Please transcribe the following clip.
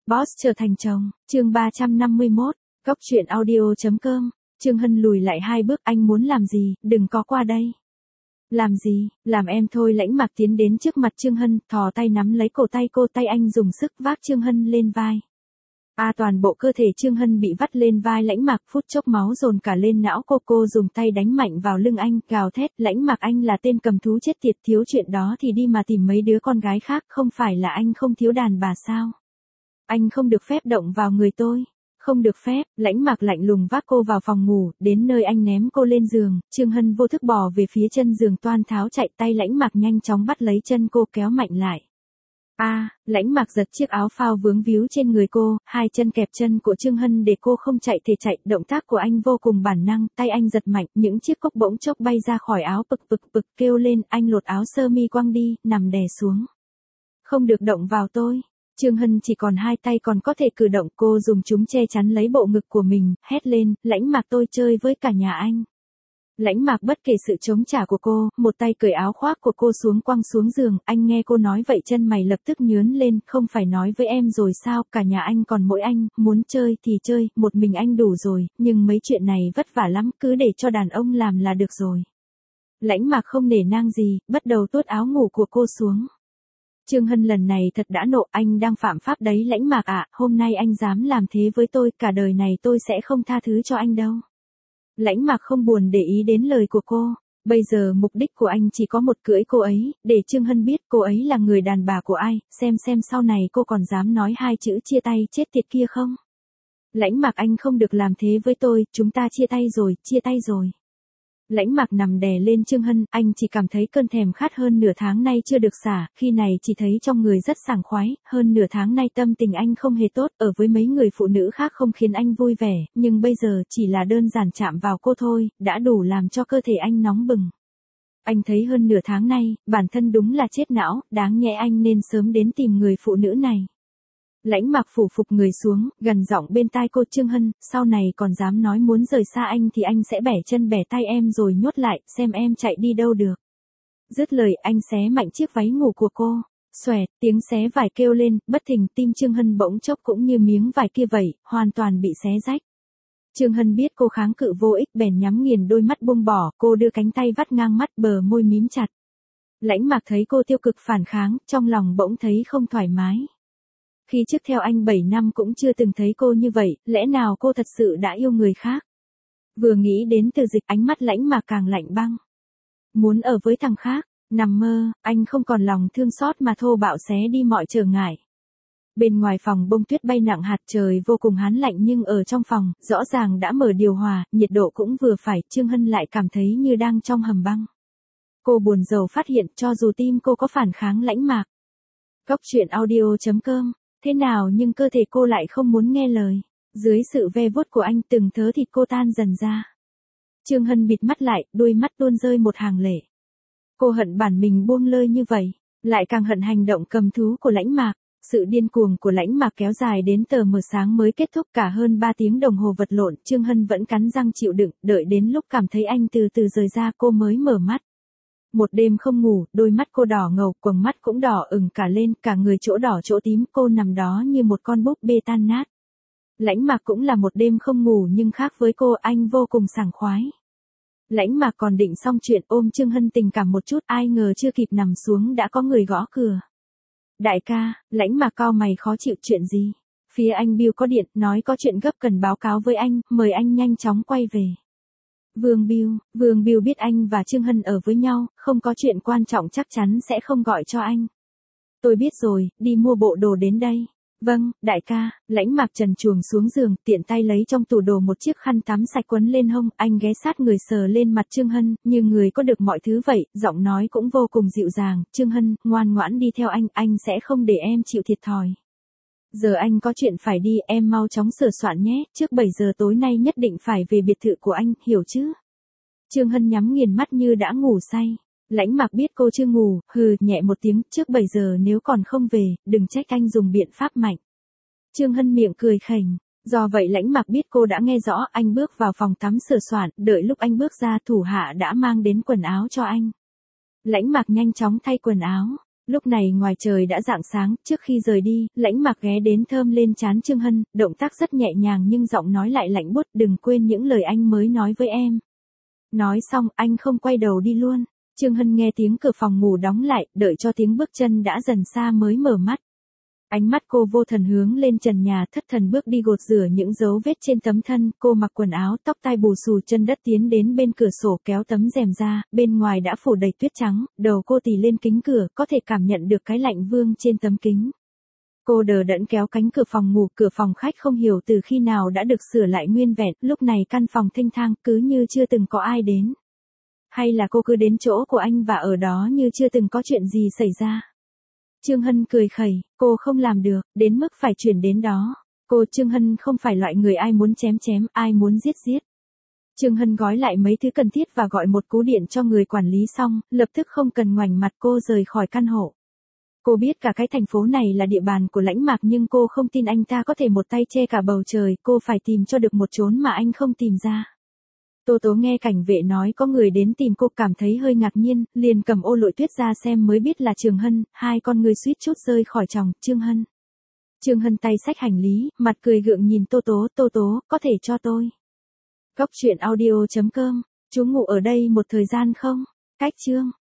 Boss trở thành chồng, chương 351, Cốc truyện audio.com, Trương Hân lùi lại 2 bước, anh muốn làm gì, đừng có qua đây. Làm gì, làm em thôi. Lãnh Mạc tiến đến trước mặt Trương Hân, thò tay nắm lấy cổ tay cô, tay anh dùng sức vác Trương Hân lên vai. Toàn bộ cơ thể Trương Hân bị vắt lên vai Lãnh Mạc, phút chốc máu dồn cả lên não cô dùng tay đánh mạnh vào lưng anh, gào thét, Lãnh Mạc anh là tên cầm thú chết tiệt, thiếu chuyện đó thì đi mà tìm mấy đứa con gái khác, không phải là anh không thiếu đàn bà sao? Anh không được phép động vào người tôi. Không được phép. Lãnh Mạc lạnh lùng vác cô vào phòng ngủ, đến nơi anh ném cô lên giường, Trương Hân vô thức bò về phía chân giường, toan tháo chạy, tay Lãnh Mạc nhanh chóng bắt lấy chân cô kéo mạnh lại. Lãnh Mạc giật chiếc áo phao vướng víu trên người cô, 2 chân kẹp chân của Trương Hân để cô không chạy thể chạy, động tác của anh vô cùng bản năng, tay anh giật mạnh, những chiếc cốc bỗng chốc bay ra khỏi áo, bực kêu lên, anh lột áo sơ mi quăng đi, nằm đè xuống. Không được động vào tôi. Trương Hân chỉ còn 2 tay còn có thể cử động, cô dùng chúng che chắn lấy bộ ngực của mình, hét lên, Lãnh Mạc tôi chơi với cả nhà anh. Lãnh Mạc bất kể sự chống trả của cô, một tay cởi áo khoác của cô xuống quăng xuống giường, anh nghe cô nói vậy chân mày lập tức nhướng lên, không phải nói với em rồi sao, cả nhà anh còn mỗi anh, muốn chơi thì chơi, một mình anh đủ rồi, nhưng mấy chuyện này vất vả lắm, cứ để cho đàn ông làm là được rồi. Lãnh Mạc không nể nang gì, bắt đầu tuốt áo ngủ của cô xuống. Trương Hân lần này thật đã nộ, anh đang phạm pháp đấy Lãnh Mạc ạ, hôm nay anh dám làm thế với tôi, cả đời này tôi sẽ không tha thứ cho anh đâu. Lãnh Mạc không buồn để ý đến lời của cô, bây giờ mục đích của anh chỉ có một, cưỡi cô ấy, để Trương Hân biết cô ấy là người đàn bà của ai, xem sau này cô còn dám nói 2 chữ chia tay chết tiệt kia không. Lãnh Mạc anh không được làm thế với tôi, chúng ta chia tay rồi. Lãnh Mạc nằm đè lên Trương Hân, anh chỉ cảm thấy cơn thèm khát hơn nửa tháng nay chưa được xả, khi này chỉ thấy trong người rất sảng khoái, hơn nửa tháng nay tâm tình anh không hề tốt, ở với mấy người phụ nữ khác không khiến anh vui vẻ, nhưng bây giờ chỉ là đơn giản chạm vào cô thôi, đã đủ làm cho cơ thể anh nóng bừng. Anh thấy hơn nửa tháng nay, bản thân đúng là chết não, đáng nhẽ anh nên sớm đến tìm người phụ nữ này. Lãnh Mạc phủ phục người xuống, gần giọng bên tai cô, Trương Hân, sau này còn dám nói muốn rời xa anh thì anh sẽ bẻ chân bẻ tay em rồi nhốt lại, xem em chạy đi đâu được. Dứt lời anh xé mạnh chiếc váy ngủ của cô. Xoẹt, tiếng xé vải kêu lên, bất thình tim Trương Hân bỗng chốc cũng như miếng vải kia vậy, hoàn toàn bị xé rách. Trương Hân biết cô kháng cự vô ích, bèn nhắm nghiền đôi mắt buông bỏ, cô đưa cánh tay vắt ngang mắt, bờ môi mím chặt. Lãnh Mạc thấy cô tiêu cực phản kháng, trong lòng bỗng thấy không thoải mái. Khi trước theo anh 7 năm cũng chưa từng thấy cô như vậy, lẽ nào cô thật sự đã yêu người khác? Vừa nghĩ đến Từ Dịch, ánh mắt Lãnh Mạc càng lạnh băng. Muốn ở với thằng khác, nằm mơ, anh không còn lòng thương xót mà thô bạo xé đi mọi trở ngại. Bên ngoài phòng bông tuyết bay nặng hạt, trời vô cùng hán lạnh, nhưng ở trong phòng, rõ ràng đã mở điều hòa, nhiệt độ cũng vừa phải, Trương Hân lại cảm thấy như đang trong hầm băng. Cô buồn rầu phát hiện cho dù tim cô có phản kháng Lãnh Mạc. Cốc truyện audio.com, thế nào nhưng cơ thể cô lại không muốn nghe lời. Dưới sự ve vuốt của anh, từng thớ thịt cô tan dần ra. Trương Hân bịt mắt lại, đôi mắt tuôn rơi một hàng lệ. Cô hận bản mình buông lơi như vậy, lại càng hận hành động cầm thú của Lãnh Mạc. Sự điên cuồng của Lãnh Mạc kéo dài đến tờ mờ sáng mới kết thúc, cả hơn 3 tiếng đồng hồ vật lộn, Trương Hân vẫn cắn răng chịu đựng, đợi đến lúc cảm thấy anh từ từ rời ra cô mới mở mắt. Một đêm không ngủ, đôi mắt cô đỏ ngầu, quầng mắt cũng đỏ ửng cả lên, cả người chỗ đỏ chỗ tím, cô nằm đó như một con búp bê tan nát. Lãnh Mạc cũng là một đêm không ngủ, nhưng khác với cô, anh vô cùng sảng khoái. Lãnh Mạc còn định xong chuyện ôm Trương Hân tình cảm một chút, ai ngờ chưa kịp nằm xuống đã có người gõ cửa. Đại ca, Lãnh Mạc cau mày khó chịu, chuyện gì? Phía anh Bill có điện, nói có chuyện gấp cần báo cáo với anh, mời anh nhanh chóng quay về. Vương Bill biết anh và Trương Hân ở với nhau, không có chuyện quan trọng chắc chắn sẽ không gọi cho anh. Tôi biết rồi, đi mua bộ đồ đến đây. Vâng, đại ca. Lãnh Mạc trần truồng xuống giường, tiện tay lấy trong tủ đồ một chiếc khăn tắm sạch quấn lên hông, anh ghé sát người sờ lên mặt Trương Hân, như người có được mọi thứ vậy, giọng nói cũng vô cùng dịu dàng, Trương Hân, ngoan ngoãn đi theo anh sẽ không để em chịu thiệt thòi. Giờ anh có chuyện phải đi, em mau chóng sửa soạn nhé, trước 7 giờ tối nay nhất định phải về biệt thự của anh, hiểu chứ? Trương Hân nhắm nghiền mắt như đã ngủ say. Lãnh Mạc biết cô chưa ngủ, hừ nhẹ một tiếng, trước 7 giờ nếu còn không về, đừng trách anh dùng biện pháp mạnh. Trương Hân miệng cười khỉnh. Do vậy Lãnh Mạc biết cô đã nghe rõ, anh bước vào phòng tắm sửa soạn, đợi lúc anh bước ra thủ hạ đã mang đến quần áo cho anh. Lãnh Mạc nhanh chóng thay quần áo. Lúc này ngoài trời đã rạng sáng, trước khi rời đi, Lãnh Mạc ghé đến thơm lên trán Trương Hân, động tác rất nhẹ nhàng nhưng giọng nói lại lạnh buốt, đừng quên những lời anh mới nói với em. Nói xong, anh không quay đầu đi luôn. Trương Hân nghe tiếng cửa phòng ngủ đóng lại, đợi cho tiếng bước chân đã dần xa mới mở mắt. Ánh mắt cô vô thần hướng lên trần nhà, thất thần bước đi gột rửa những dấu vết trên tấm thân, cô mặc quần áo, tóc tai bù xù, chân đất tiến đến bên cửa sổ kéo tấm rèm ra, bên ngoài đã phủ đầy tuyết trắng, đầu cô tì lên kính cửa, có thể cảm nhận được cái lạnh vương trên tấm kính. Cô đờ đẫn kéo cánh cửa phòng ngủ, cửa phòng khách không hiểu từ khi nào đã được sửa lại nguyên vẹn, lúc này căn phòng thênh thang, cứ như chưa từng có ai đến. Hay là cô cứ đến chỗ của anh và ở đó như chưa từng có chuyện gì xảy ra. Trương Hân cười khẩy, cô không làm được, đến mức phải chuyển đến đó. Cô Trương Hân không phải loại người ai muốn chém chém, ai muốn giết giết. Trương Hân gói lại mấy thứ cần thiết và gọi một cú điện cho người quản lý xong, lập tức không cần ngoảnh mặt cô rời khỏi căn hộ. Cô biết cả cái thành phố này là địa bàn của Lãnh Mạc nhưng cô không tin anh ta có thể một tay che cả bầu trời, cô phải tìm cho được một chốn mà anh không tìm ra. Tô Tố nghe cảnh vệ nói có người đến tìm cô cảm thấy hơi ngạc nhiên, liền cầm ô lội tuyết ra xem mới biết là Trường Hân, hai con người suýt chút rơi khỏi tròng, Trương Hân. Trương Hân tay xách hành lý, mặt cười gượng nhìn Tô Tố, có thể cho tôi. Góc truyện audio.com, chú ngủ ở đây một thời gian không? Cách chương.